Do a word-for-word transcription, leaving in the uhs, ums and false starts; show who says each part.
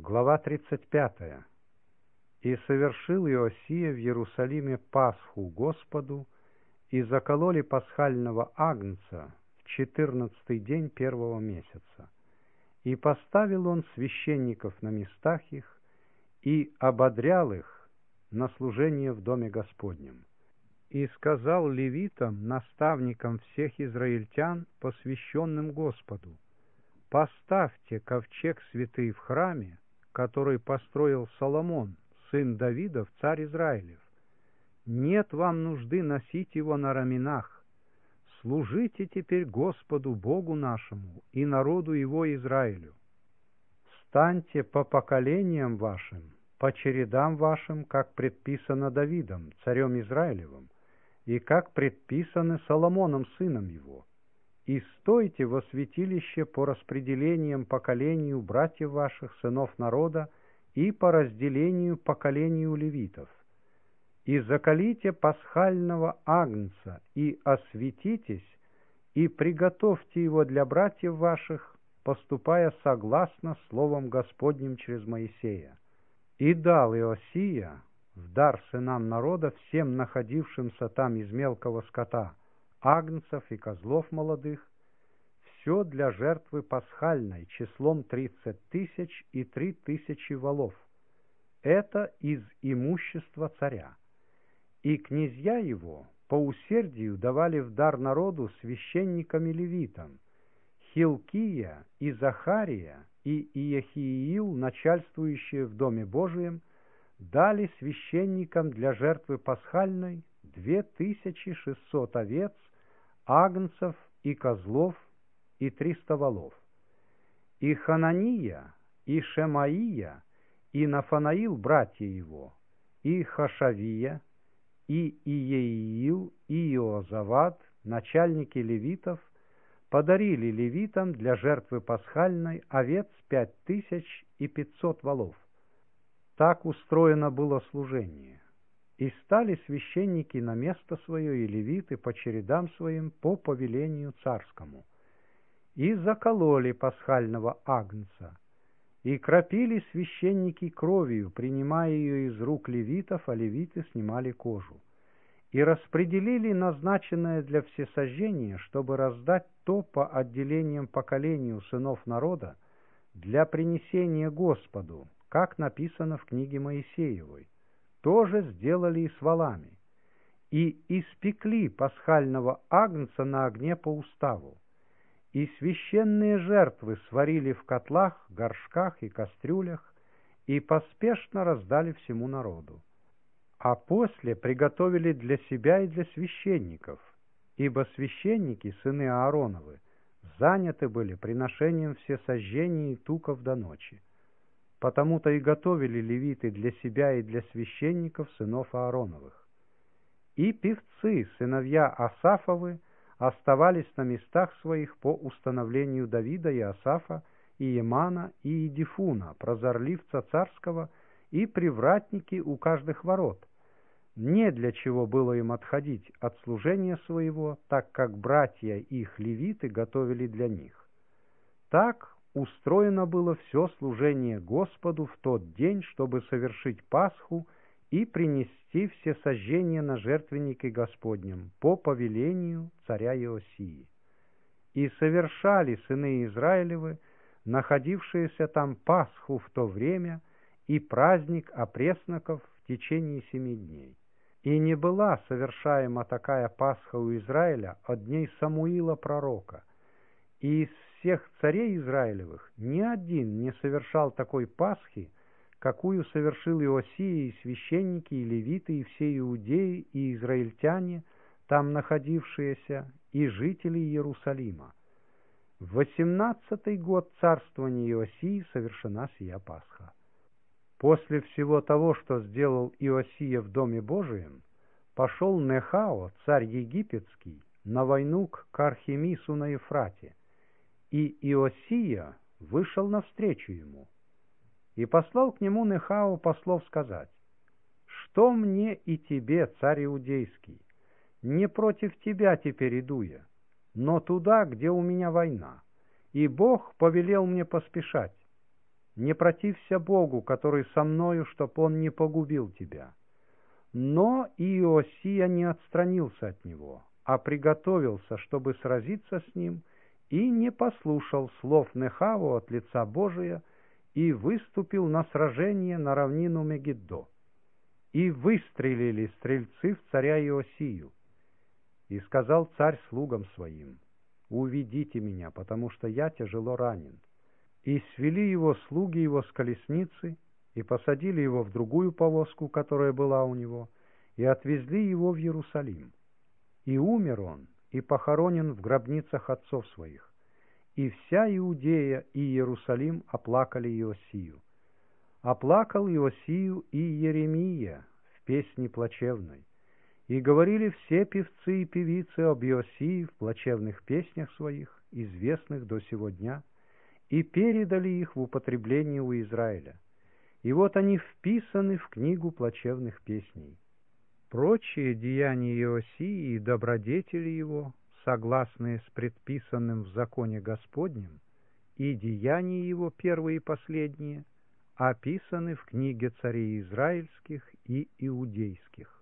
Speaker 1: Глава тридцать пятая. «И совершил Иосия в Иерусалиме Пасху Господу, и закололи пасхального агнца в четырнадцатый день первого месяца. И поставил он священников на местах их, и ободрял их на служение в доме Господнем. И сказал левитам, наставникам всех израильтян, посвященным Господу: поставьте ковчег святый в храме, который построил Соломон, сын Давидов, царь Израилев. Нет вам нужды носить его на раменах. Служите теперь Господу Богу нашему и народу его Израилю. Встаньте по поколениям вашим, по чередам вашим, как предписано Давидом, царем Израилевым, и как предписано Соломоном, сыном его. И стойте во святилище по распределениям поколению братьев ваших, сынов народа, и по разделению поколению левитов. И заколите пасхального агнца, и осветитесь, и приготовьте его для братьев ваших, поступая согласно словом Господним через Моисея. И дал Иосия в дар сынам народа всем находившимся там из мелкого скота, агнцев и козлов молодых, все для жертвы пасхальной числом тридцать тысяч и три тысячи волов. Это из имущества царя. И князья его по усердию давали в дар народу священникам и левитам: Хилкия и Захария и Иехиил, начальствующие в Доме Божием, дали священникам для жертвы пасхальной две тысячи шестьсот овец, агнцев и козлов и триста волов. И Ханания, и Шемаия, и Нафанаил, братья его, и Хашавия, и Иеиил, и Иозавад, начальники левитов, подарили левитам для жертвы пасхальной овец пять тысяч и пятьсот волов. Так устроено было служение. И стали священники на место свое, и левиты по чередам своим по повелению царскому. И закололи пасхального агнца, и кропили священники кровью, принимая ее из рук левитов, а левиты снимали кожу. И распределили назначенное для всесожжения, чтобы раздать то по отделениям поколению сынов народа для принесения Господу, как написано в книге Моисеевой. Тоже сделали и с волами. И испекли пасхального агнца на огне по уставу. И священные жертвы сварили в котлах, горшках и кастрюлях, и поспешно раздали всему народу. А после приготовили для себя и для священников, ибо священники, сыны Аароновы, заняты были приношением всесожжений и туков до ночи. Потому-то и готовили левиты для себя и для священников, сынов Аароновых. И певцы, сыновья Асафовы, оставались на местах своих по установлению Давида и Асафа, и Емана, и Едифуна, прозорливца царского, и привратники у каждых ворот. Не для чего было им отходить от служения своего, так как братья их левиты готовили для них. Так устроено было все служение Господу в тот день, чтобы совершить Пасху и принести всесожжение на жертвеннике Господнем по повелению царя Иосии. И совершали сыны Израилевы, находившиеся там, Пасху в то время и праздник опресноков в течение семи дней. И не была совершаема такая Пасха у Израиля от дней Самуила пророка. И из всех царей Израилевых ни один не совершал такой Пасхи, какую совершил Иосия, и священники, и левиты, и все иудеи, и израильтяне, там находившиеся, и жители Иерусалима. В восемнадцатый год царствования Иосии совершена сия Пасха. После всего того, что сделал Иосия в Доме Божием, пошел Нехао, царь египетский, на войну к Кархемису на Ефрате, и Иосия вышел навстречу ему. И послал к нему Нехао послов сказать: «Что мне и тебе, царь иудейский? Не против тебя теперь иду я, но туда, где у меня война, и Бог повелел мне поспешать. не протився Богу, который со мною, чтоб он не погубил тебя». Но Иосия не отстранился от него, а приготовился, чтобы сразиться с ним, и не послушал слов Нехаву от лица Божия, и выступил на сражение на равнину Мегиддо. И выстрелили стрельцы в царя Иосию. И сказал царь слугам своим: «Уведите меня, потому что я тяжело ранен». И свели его слуги его с колесницы, и посадили его в другую повозку, которая была у него, и отвезли его в Иерусалим. И умер он, и похоронен в гробницах отцов своих. И вся Иудея и Иерусалим оплакали Иосию. Оплакал Иосию и Иеремия в песне плачевной. И говорили все певцы и певицы об Иосии в плачевных песнях своих, известных до сего дня, и передали их в употребление у Израиля. И вот они вписаны в книгу плачевных песней. Прочие деяния Иосии и добродетели его, согласные с предписанным в законе Господнем, и деяния его первые и последние, описаны в книге царей израильских и иудейских.